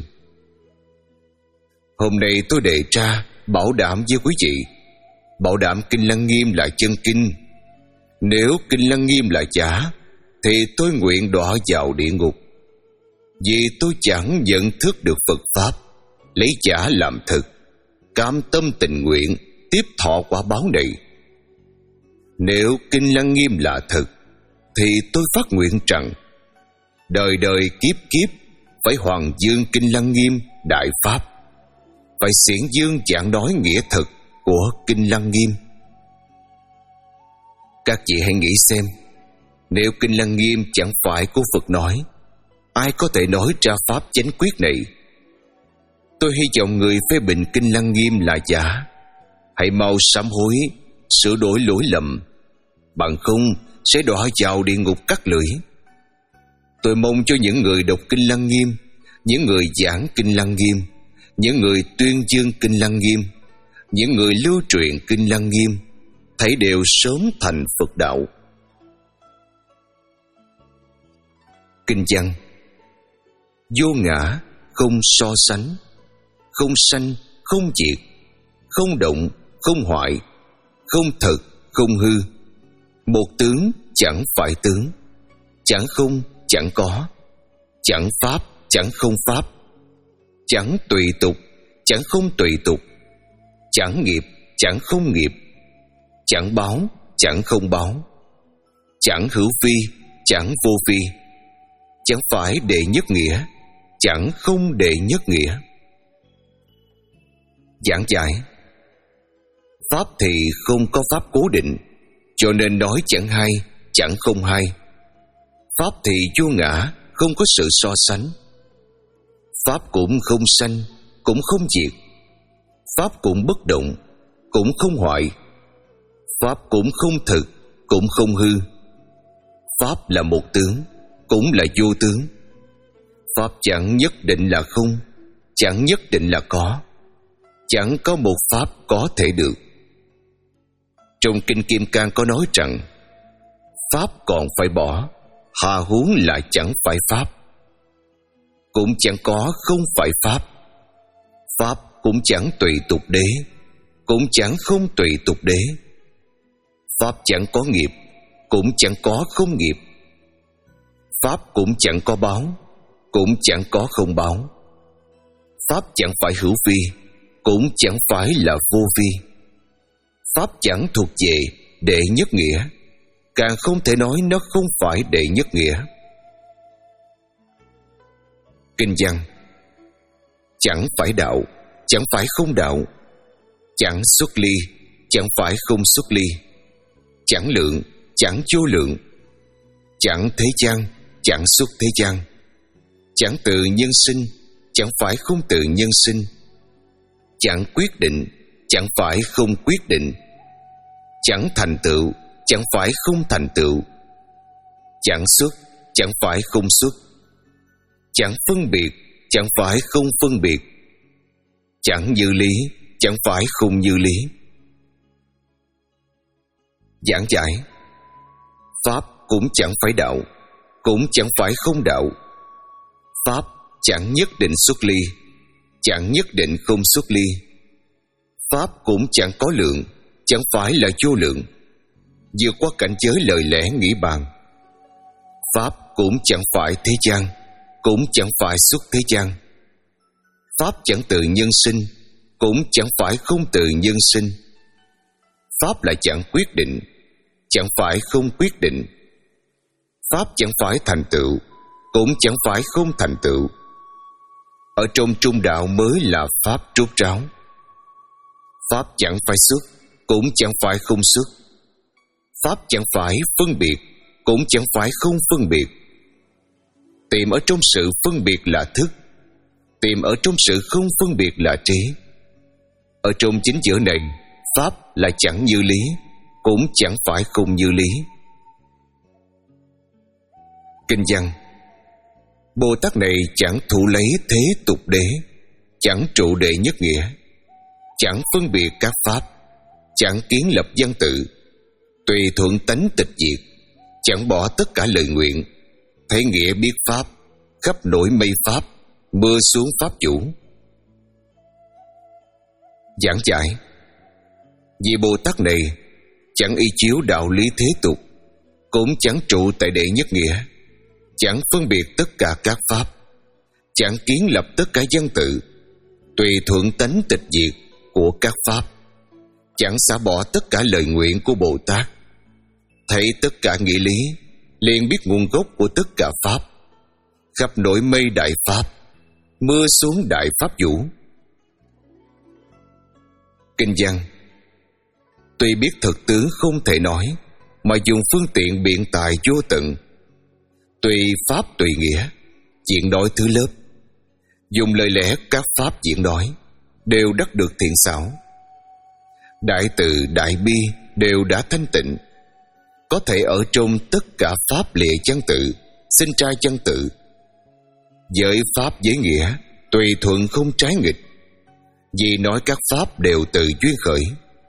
Hôm nay tôi đề ra bảo đảm với quý vị, bảo đảm Kinh Lăng Nghiêm là chân kinh. Nếu Kinh Lăng Nghiêm là giả thì tôi nguyện đọa vào địa ngục, vì tôi chẳng nhận thức được Phật Pháp, lấy giả làm thực, cam tâm tình nguyện tiếp thọ quả báo này. Nếu Kinh Lăng Nghiêm là thật thì tôi phát nguyện rằng đời đời kiếp kiếp phải hoàng dương Kinh Lăng Nghiêm đại pháp, phải xiển dương giảng nói nghĩa thật của Kinh Lăng Nghiêm. Các vị hãy nghĩ xem, nếu Kinh Lăng Nghiêm chẳng phải của Phật nói, ai có thể nói ra pháp chánh quyết này? Tôi hy vọng người phê bình Kinh Lăng Nghiêm là giả hãy mau sám hối, sửa đổi lỗi lầm, bằng không sẽ đọa vào địa ngục cắt lưỡi. Tôi mong cho những người đọc Kinh Lăng Nghiêm, những người giảng Kinh Lăng Nghiêm, những người tuyên dương Kinh Lăng Nghiêm, những người lưu truyền Kinh Lăng Nghiêm, thấy đều sớm thành Phật đạo. Kinh văn: vô ngã, không so sánh, không sanh, không diệt, không động, không hoại, không thực, không hư, một tướng chẳng phải tướng, chẳng không chẳng có, chẳng pháp chẳng không pháp, chẳng tùy tục chẳng không tùy tục, chẳng nghiệp chẳng không nghiệp, chẳng báo chẳng không báo, chẳng hữu vi chẳng vô vi, chẳng phải đệ nhất nghĩa, chẳng không đệ nhất nghĩa. Giảng giải: pháp thì không có pháp cố định, cho nên nói chẳng hay chẳng không hay. Pháp thì vô ngã, không có sự so sánh. Pháp cũng không sanh, cũng không diệt. Pháp cũng bất động, cũng không hoại. Pháp cũng không thực, cũng không hư. Pháp là một tướng, cũng là vô tướng. Pháp chẳng nhất định là không, chẳng nhất định là có. Chẳng có một pháp có thể được. Trong Kinh Kim Cang có nói rằng pháp còn phải bỏ, hà huống là chẳng phải pháp. Cũng chẳng có không phải pháp. Pháp cũng chẳng tùy tục đế, cũng chẳng không tùy tục đế. Pháp chẳng có nghiệp, cũng chẳng có không nghiệp. Pháp cũng chẳng có báo, cũng chẳng có không báo. Pháp chẳng phải hữu vi, cũng chẳng phải là vô vi. Pháp chẳng thuộc về đệ nhất nghĩa, càng không thể nói nó không phải đệ nhất nghĩa. Kinh văn: chẳng phải đạo, chẳng phải không đạo. Chẳng xuất ly, chẳng phải không xuất ly. Chẳng lượng, chẳng vô lượng. Chẳng thế gian, chẳng xuất thế gian. Chẳng tự nhân sinh, chẳng phải không tự nhân sinh. Chẳng quyết định, chẳng phải không quyết định. Chẳng thành tựu, chẳng phải không thành tựu. Chẳng xuất, chẳng phải không xuất. Chẳng phân biệt, chẳng phải không phân biệt. Chẳng như lý, chẳng phải không như lý. Giảng giải: pháp cũng chẳng phải đạo, cũng chẳng phải không đạo. Pháp chẳng nhất định xuất ly, chẳng nhất định không xuất ly. Pháp cũng chẳng có lượng, chẳng phải là vô lượng, vượt qua cảnh giới lời lẽ nghĩ bàn. Pháp cũng chẳng phải thế gian, cũng chẳng phải xuất thế gian. Pháp chẳng tự nhân sinh, cũng chẳng phải không tự nhân sinh. Pháp lại chẳng quyết định, chẳng phải không quyết định. Pháp chẳng phải thành tựu, cũng chẳng phải không thành tựu. Ở trong trung đạo mới là pháp rốt ráo. Pháp chẳng phải xuất, cũng chẳng phải không xuất. Pháp chẳng phải phân biệt, cũng chẳng phải không phân biệt. Tìm ở trong sự phân biệt là thức, tìm ở trong sự không phân biệt là trí. Ở trong chính giữa này, pháp là chẳng như lý, cũng chẳng phải không như lý. Kinh văn: Bồ Tát này chẳng thụ lấy thế tục đế, chẳng trụ đệ nhất nghĩa, chẳng phân biệt các pháp, chẳng kiến lập văn tự, tùy thuận tánh tịch diệt, chẳng bỏ tất cả lời nguyện, thấy nghĩa biết pháp, khắp nổi mây pháp, mưa xuống pháp vũ. Giảng giải: Vị Bồ Tát này chẳng y chiếu đạo lý thế tục, cũng chẳng trụ tại đệ nhất nghĩa, chẳng phân biệt tất cả các pháp, chẳng kiến lập tất cả văn tự, tùy thuận tánh tịch diệt của các pháp, chẳng xả bỏ tất cả lời nguyện của Bồ Tát, thấy tất cả nghĩa lý, liền biết nguồn gốc của tất cả pháp, khắp nổi mây đại pháp, mưa xuống đại pháp vũ. Kinh văn: Tuy biết thực tướng không thể nói, mà dùng phương tiện biện tài vô tận. Tùy pháp tùy nghĩa, diễn nói thứ lớp. Dùng lời lẽ các pháp diễn nói, đều đắc được thiện xảo. Đại từ đại bi đều đã thanh tịnh, có thể ở trong tất cả pháp lìa văn tự, sinh ra văn tự. Giới pháp giới nghĩa, tùy thuận không trái nghịch, vì nói các pháp đều từ duyên khởi.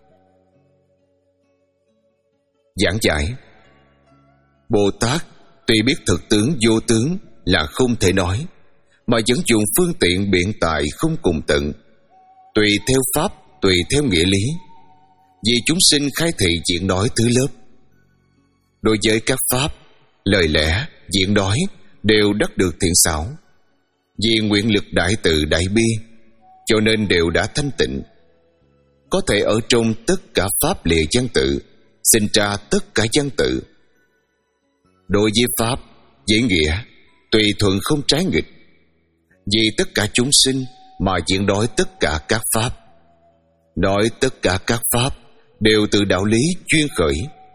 Giảng giải: Bồ Tát tuy biết thực tướng vô tướng là không thể nói, mà vẫn dùng phương tiện biện tài không cùng tận, tùy theo pháp, tùy theo nghĩa lý, vì chúng sinh khai thị diễn nói thứ lớp. Đối với các pháp, lời lẽ, diễn nói đều đắc được thiện xảo. Vì nguyện lực đại từ đại bi, cho nên đều đã thanh tịnh. Có thể ở trong tất cả pháp lìa văn tự, sinh ra tất cả văn tự. Đối với pháp, với nghĩa, tùy thuận không trái nghịch. Vì tất cả chúng sinh mà diễn nói tất cả các pháp. Nói tất cả các pháp đều từ đạo lý chuyên khởi.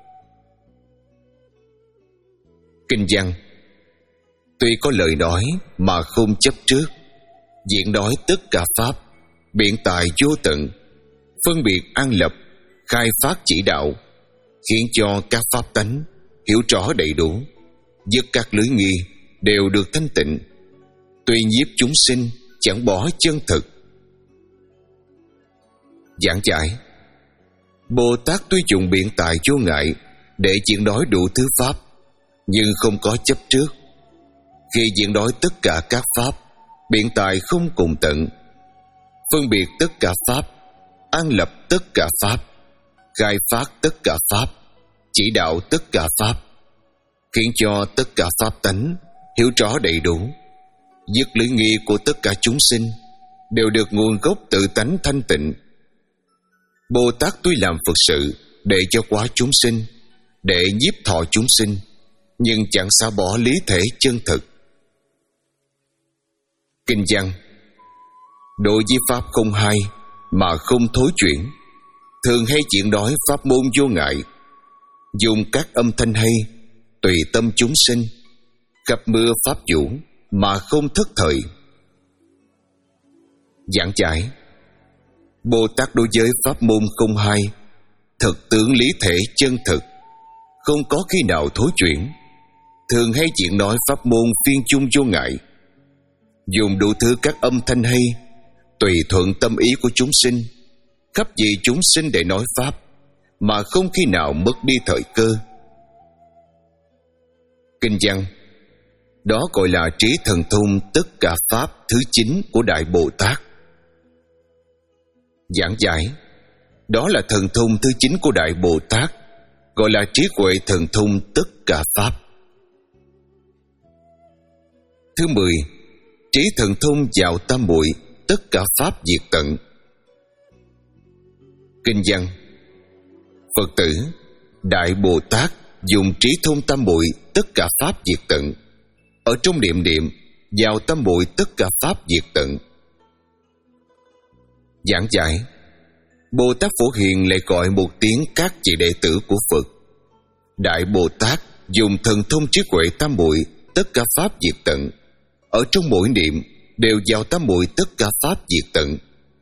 Kinh văn: tuy có lời nói mà không chấp trước, diễn nói tất cả pháp, biện tài vô tận, phân biệt an lập, khai phát chỉ đạo, khiến cho các pháp tánh hiểu rõ đầy đủ, dứt các lưới nghi đều được thanh tịnh. Tuy nhiếp chúng sinh, chẳng bỏ chân thực. Giảng giải: Bồ Tát tuy dùng biện tài vô ngại để diễn nói đủ thứ pháp, nhưng không có chấp trước. Khi diễn nói tất cả các pháp, biện tài không cùng tận, phân biệt tất cả pháp, an lập tất cả pháp, khai phát tất cả pháp, chỉ đạo tất cả pháp, khiến cho tất cả pháp tánh hiểu rõ đầy đủ, dứt lưỡi nghi của tất cả chúng sinh đều được nguồn gốc tự tánh thanh tịnh. Bồ Tát tuy làm Phật sự để cho quá chúng sinh, để nhiếp thọ chúng sinh, nhưng chẳng xả bỏ lý thể chân thực. Kinh văn: đối với pháp không hay mà không thối chuyển, thường hay chuyện nói pháp môn vô ngại, dùng các âm thanh hay tùy tâm chúng sinh, gặp mưa pháp vũ mà không thất thời. Giảng giải: Bồ Tát đối với pháp môn không hay, thực tướng lý thể chân thực, không có khi nào thối chuyển, thường hay chuyện nói pháp môn phiên chung vô ngại, dùng đủ thứ các âm thanh hay tùy thuận tâm ý của chúng sinh, khắp vì chúng sinh để nói pháp, mà không khi nào mất đi thời cơ. Kinh văn: đó gọi là trí thần thông tất cả pháp thứ chín của Đại Bồ Tát. Giảng giải: đó là thần thông thứ chín của Đại Bồ Tát, gọi là trí huệ thần thông tất cả pháp. Thứ mười, trí thần thông vào tam muội, tất cả pháp diệt tận. Kinh văn: Phật tử, Đại Bồ Tát dùng trí thông tam muội tất cả pháp diệt tận, ở trong niệm niệm vào tam muội tất cả pháp diệt tận. Giảng giải: Bồ Tát Phổ Hiền lại gọi một tiếng các vị đệ tử của Phật. Đại Bồ Tát dùng thần thông trí huệ tam muội tất cả pháp diệt tận, ở trong mỗi niệm đều vào tam muội tất cả pháp diệt tận.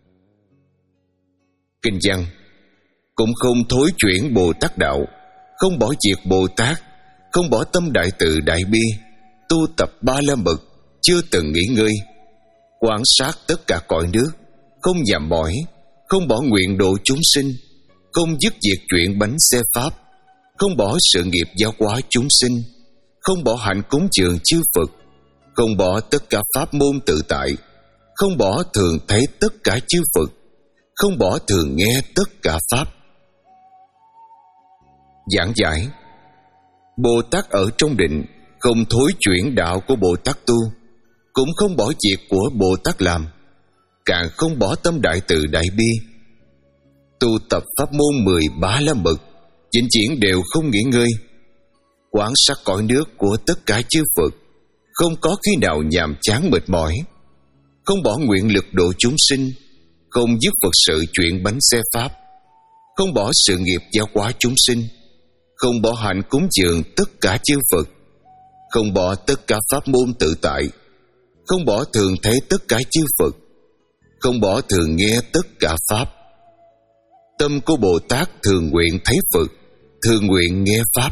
Kinh văn: cũng không thối chuyển Bồ Tát đạo, không bỏ diệt Bồ Tát, không bỏ tâm đại từ đại bi, tu tập ba la mật, chưa từng nghỉ ngơi, quan sát tất cả cõi nước, không nhàm mỏi, không bỏ nguyện độ chúng sinh, không dứt diệt chuyện bánh xe pháp, không bỏ sự nghiệp giáo hóa chúng sinh, không bỏ hạnh cúng dường chư Phật, không bỏ tất cả pháp môn tự tại, không bỏ thường thấy tất cả chư Phật, không bỏ thường nghe tất cả pháp. Giảng giải: Bồ Tát ở trong định không thối chuyển đạo của Bồ Tát tu, cũng không bỏ việc của Bồ Tát làm, càng không bỏ tâm đại từ đại bi, tu tập pháp môn mười ba la mật, vĩnh viễn đều không nghỉ ngơi, quán sát cõi nước của tất cả chư Phật, không có khi nào nhàm chán mệt mỏi, không bỏ nguyện lực độ chúng sinh, không dứt Phật sự chuyện bánh xe pháp, không bỏ sự nghiệp giáo hóa chúng sinh, không bỏ hạnh cúng dường tất cả chư Phật, không bỏ tất cả pháp môn tự tại, không bỏ thường thấy tất cả chư Phật, không bỏ thường nghe tất cả pháp. Tâm của Bồ Tát thường nguyện thấy Phật, thường nguyện nghe pháp.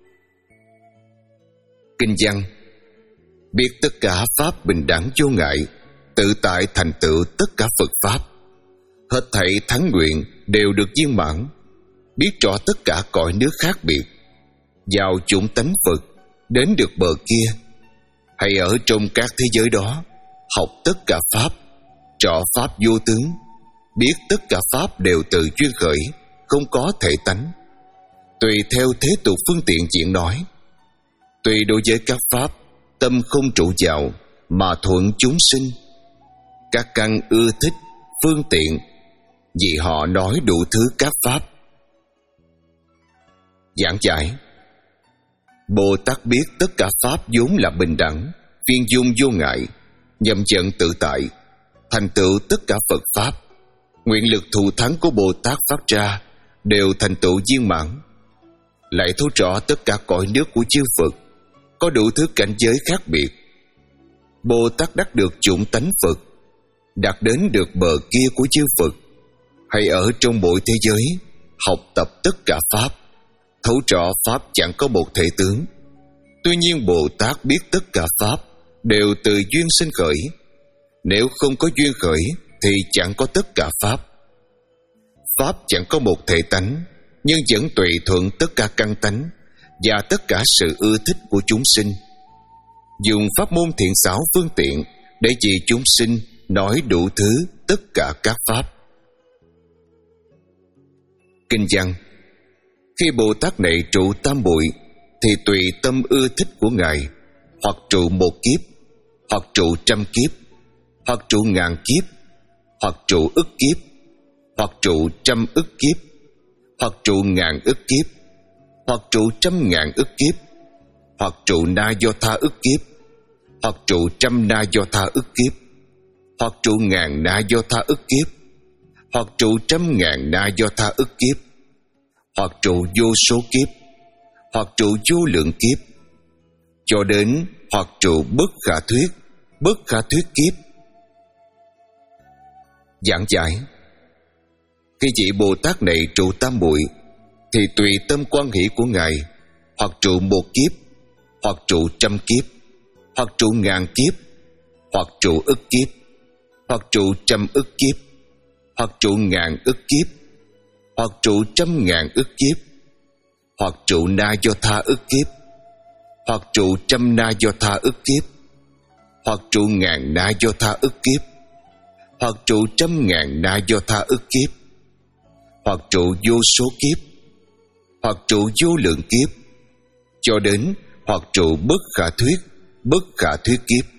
Kinh văn: biết tất cả pháp bình đẳng vô ngại, tự tại thành tựu tất cả Phật pháp, hết thảy thắng nguyện đều được viên mãn, biết rõ tất cả cõi nước khác biệt, vào chủng tánh Phật, đến được bờ kia, hay ở trong các thế giới đó, học tất cả pháp, rõ pháp vô tướng, biết tất cả pháp đều từ duyên khởi, không có thể tánh, Tùy theo thế tục phương tiện diễn nói. Tùy đối với các pháp, tâm không trụ vào mà thuận chúng sinh. Các căn ưa thích phương tiện, vì họ nói đủ thứ các pháp. Giảng giải. Bồ Tát biết tất cả pháp vốn là bình đẳng, viên dung vô ngại, nhậm trận tự tại, thành tựu tất cả Phật pháp. Nguyện lực thù thắng của Bồ Tát phát ra đều thành tựu viên mãn. Lại thấu rõ tất cả cõi nước của chư Phật có đủ thứ cảnh giới khác biệt. Bồ Tát đắc được chủng tánh Phật, đạt đến được bờ kia của chư Phật. Hay ở trong mỗi thế giới học tập tất cả pháp, thấu rõ pháp chẳng có một thể tướng. Tuy nhiên Bồ Tát biết tất cả pháp đều từ duyên sinh khởi. Nếu không có duyên khởi thì chẳng có tất cả pháp. Pháp chẳng có một thể tánh, nhưng vẫn tùy thuận tất cả căn tánh và tất cả sự ưa thích của chúng sinh. Dùng pháp môn thiện xảo phương tiện để vì chúng sinh nói đủ thứ tất cả các pháp. Kinh văn. Khi Bồ Tát này trụ tam bụi thì tùy tâm ưa thích của Ngài, hoặc trụ một kiếp, hoặc trụ trăm kiếp, hoặc trụ ngàn kiếp, hoặc trụ ức kiếp, hoặc trụ trăm ức kiếp, hoặc trụ ngàn ức kiếp, hoặc trụ trăm ngàn ức kiếp, hoặc trụ na do tha ức kiếp, hoặc trụ trăm na do tha ức kiếp, hoặc trụ ngàn na do tha ức kiếp, hoặc trụ trăm ngàn na do tha ức kiếp, hoặc trụ vô số kiếp, hoặc trụ vô lượng kiếp, cho đến hoặc trụ bất khả thuyết, bất khả thuyết kiếp. Giảng giải. Khi vị Bồ Tát này trụ tam bụi thì tùy tâm quan hỷ của Ngài, hoặc trụ một kiếp, hoặc trụ trăm kiếp, hoặc trụ ngàn kiếp, hoặc trụ ức kiếp, hoặc trụ trăm ức kiếp, hoặc trụ ngàn ức kiếp, hoặc trụ trăm ngàn ức kiếp, hoặc trụ na do tha ức kiếp, hoặc trụ trăm na do tha ức kiếp, hoặc trụ ngàn na do tha ức kiếp, hoặc trụ trăm ngàn na do tha ức kiếp, hoặc trụ vô số kiếp, hoặc trụ vô lượng kiếp, cho đến hoặc trụ bất khả thuyết, bất khả thuyết kiếp.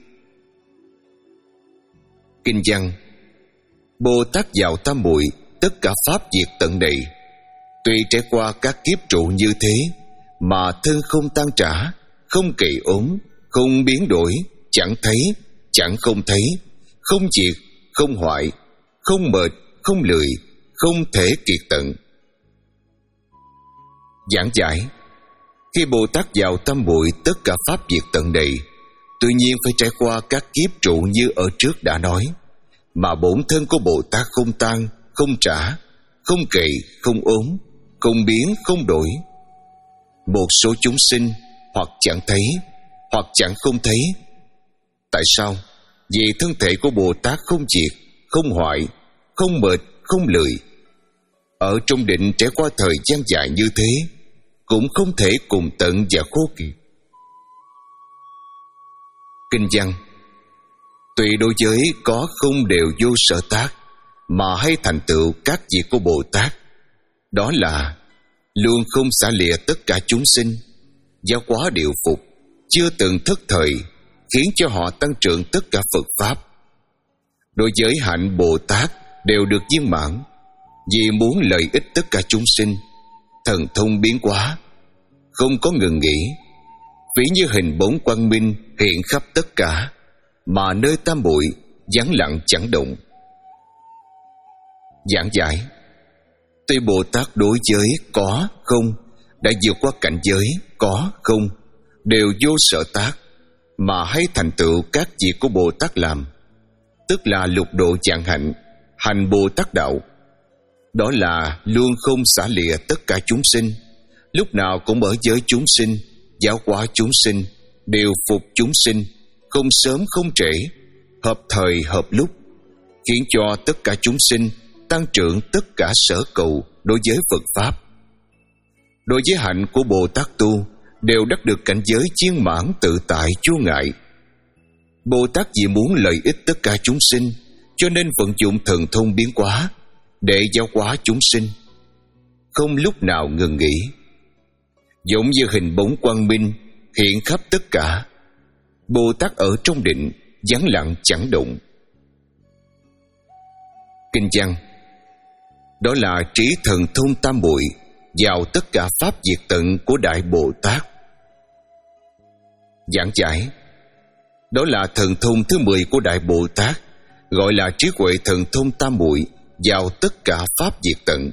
Kinh văn. Bồ Tát vào tam bụi, tất cả pháp diệt tận đầy. Tuy trải qua các kiếp trụ như thế, mà thân không tan trả, không kỳ ốm, không biến đổi, chẳng thấy, chẳng không thấy, không diệt, không hoại, không mệt, không lười, không thể kiệt tận. Giảng giải. Khi Bồ Tát vào tam bụi, tất cả pháp diệt tận đầy. Tuy nhiên phải trải qua các kiếp trụ như ở trước đã nói, mà bổn thân của Bồ Tát không tan, không trả, không kỳ, không ốm, không biến, không đổi. Một số chúng sinh hoặc chẳng thấy, hoặc chẳng không thấy. Tại sao? Vì thân thể của Bồ Tát không diệt, không hoại, không mệt, không lười. Ở trong định trải qua thời gian dài như thế, cũng không thể cùng tận và khô kiệt. Kinh văn. Tùy đối với có không đều vô sở tác, mà hay thành tựu các việc của Bồ Tát. Đó là luôn không xả lìa tất cả chúng sinh, giáo hóa điều phục, chưa từng thất thời, khiến cho họ tăng trưởng tất cả Phật Pháp. Đối với hạnh Bồ Tát đều được viên mãn, vì muốn lợi ích tất cả chúng sinh, thần thông biến hóa, không có ngừng nghỉ. Ví như hình bóng quang minh hiện khắp tất cả, mà nơi tam bụi vắng lặng chẳng động. Giảng giải. Tuy Bồ Tát đối với có, không đã vượt qua cảnh giới có, không, đều vô sở tác, mà hay thành tựu các việc của Bồ Tát làm, tức là lục độ vạn hạnh, hành Bồ Tát đạo. Đó là luôn không xả lìa tất cả chúng sinh, lúc nào cũng ở với chúng sinh, giáo hóa chúng sinh, điều phục chúng sinh, không sớm không trễ, hợp thời hợp lúc, khiến cho tất cả chúng sinh tăng trưởng tất cả sở cầu đối với Phật Pháp. Đối với hạnh của Bồ Tát tu đều đắc được cảnh giới viên mãn tự tại vô ngại. Bồ Tát vì muốn lợi ích tất cả chúng sinh, cho nên vận dụng thần thông biến hóa để giáo hóa chúng sinh, không lúc nào ngừng nghỉ, giống như hình bóng quang minh hiện khắp tất cả. Bồ Tát ở trong định, vắng lặng chẳng động. Kinh văn: đó là trí thần thông tam muội vào tất cả pháp diệt tận của Đại Bồ Tát. Giảng giải: đó là thần thông thứ mười của Đại Bồ Tát, gọi là trí huệ thần thông tam muội vào tất cả pháp diệt tận.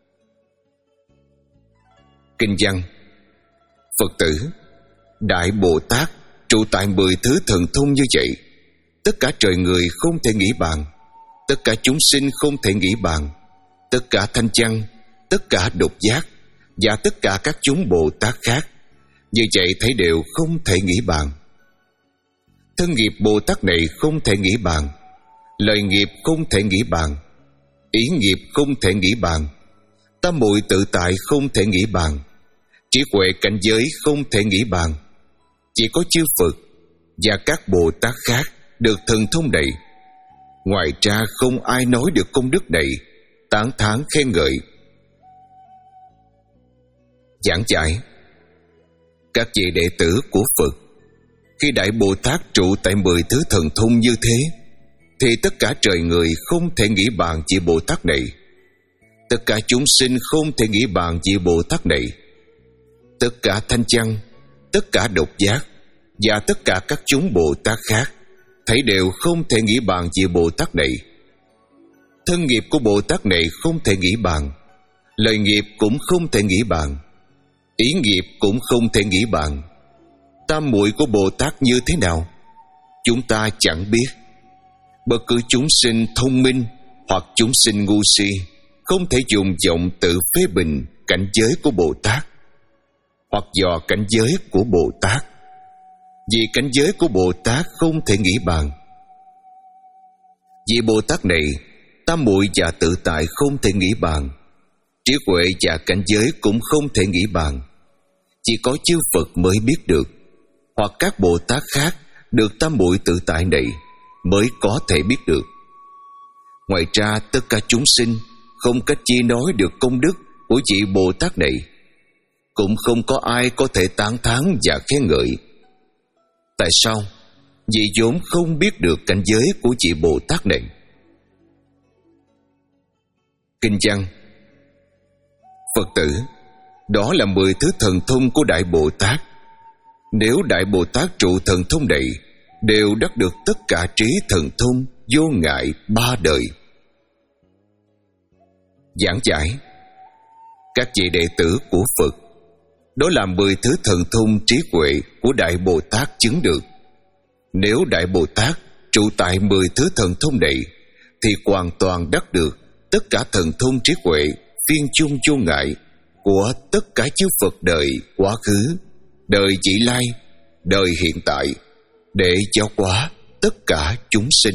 Kinh văn: Phật tử, Đại Bồ Tát trụ tại mười thứ thần thông như vậy. Tất cả trời người không thể nghĩ bàn, tất cả chúng sinh không thể nghĩ bàn, tất cả thanh văn, tất cả độc giác và tất cả các chúng Bồ Tát khác, như vậy thấy đều không thể nghĩ bàn. Thân nghiệp Bồ Tát này không thể nghĩ bàn, lời nghiệp không thể nghĩ bàn, ý nghiệp không thể nghĩ bàn, tam muội tự tại không thể nghĩ bàn, trí huệ cảnh giới không thể nghĩ bàn. Chỉ có chư Phật và các Bồ Tát khác được thần thông này. Ngoài ra không ai nói được công đức này, tán thán khen ngợi. Giảng giải: các vị đệ tử của Phật, khi Đại Bồ Tát trụ tại mười thứ thần thông như thế, thì tất cả trời người không thể nghĩ bàn vị Bồ Tát này, tất cả chúng sinh không thể nghĩ bàn vị Bồ Tát này, tất cả thanh văn, tất cả độc giác và tất cả các chúng Bồ Tát khác thấy đều không thể nghĩ bàn vị Bồ Tát này. Thân nghiệp của Bồ Tát này không thể nghĩ bàn, lời nghiệp cũng không thể nghĩ bàn, ý nghiệp cũng không thể nghĩ bàn. Tam muội của Bồ Tát như thế nào, chúng ta chẳng biết. Bất cứ chúng sinh thông minh hoặc chúng sinh ngu si không thể dùng vọng tự phê bình cảnh giới của Bồ Tát, hoặc dò cảnh giới của Bồ Tát, vì cảnh giới của Bồ Tát không thể nghĩ bàn. Vì Bồ Tát này, tam muội và tự tại không thể nghĩ bàn, trí huệ và cảnh giới cũng không thể nghĩ bàn. Chỉ có chư Phật mới biết được, hoặc các Bồ Tát khác được tam muội tự tại này mới có thể biết được. Ngoài ra tất cả chúng sinh không cách chi nói được công đức của vị Bồ Tát này, cũng không có ai có thể tán thán và khen ngợi. Tại sao? Vì vốn không biết được cảnh giới của vị Bồ Tát này. Kinh văn: Phật tử, đó là mười thứ thần thông của Đại Bồ Tát. Nếu Đại Bồ Tát trụ thần thông này, đều đắc được tất cả trí thần thông vô ngại ba đời. Giảng giải: các vị đệ tử của Phật, đó là mười thứ thần thông trí huệ của Đại Bồ Tát chứng được. Nếu Đại Bồ Tát trụ tại mười thứ thần thông này, thì hoàn toàn đắc được tất cả thần thông trí huệ phiên chung vô ngại của tất cả chư Phật đời quá khứ, đời vị lai, đời hiện tại, để giáo hóa tất cả chúng sinh.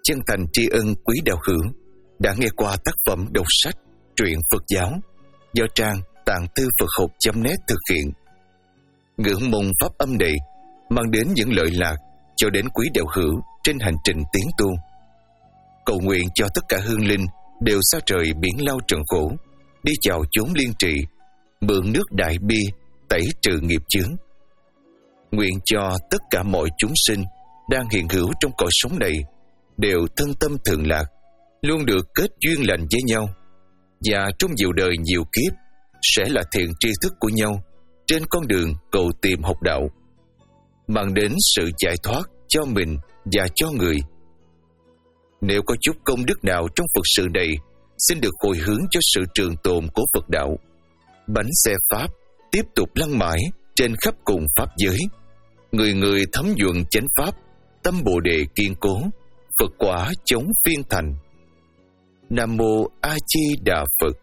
chân thành tri ân quý đạo hữu đã nghe qua tác phẩm đọc sách truyện Phật giáo do trang tạng thư Phật học chấm net thực hiện. Ngưỡng mong pháp âm này mang đến những lợi lạc cho đến quý đạo hữu trên hành trình tiến tu. Cầu nguyện cho tất cả hương linh đều xa trời biển lao trần khổ, đi chào chốn liên trị, mượn nước đại bi tẩy trừ nghiệp chướng. Nguyện cho tất cả mọi chúng sinh đang hiện hữu trong cõi sống này đều thân tâm thường lạc, luôn được kết duyên lành với nhau, và trong nhiều đời nhiều kiếp sẽ là thiện tri thức của nhau trên con đường cầu tìm học đạo, mang đến sự giải thoát cho mình và cho người. Nếu có chút công đức nào trong Phật sự này, xin được hồi hướng cho sự trường tồn của Phật đạo. Bánh xe Pháp tiếp tục lăn mãi trên khắp cùng Pháp giới. Người người thấm nhuận chánh Pháp, tâm Bồ Đề kiên cố, Phật quả chống phiên thành. Nam Mô A Di Đà Phật.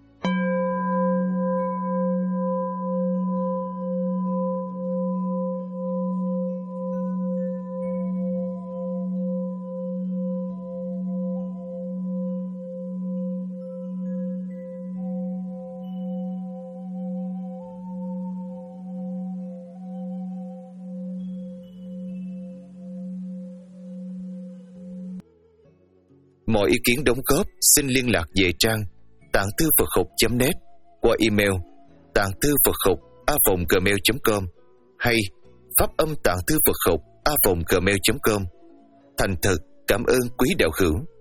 Mọi ý kiến đóng góp xin liên lạc về trang tạng thư Phật học chấm net qua email tạng thư Phật học a vòng gmail chấm com hay pháp âm tạng thư Phật học a vòng gmail chấm com. Thành thật cảm ơn quý đạo hữu.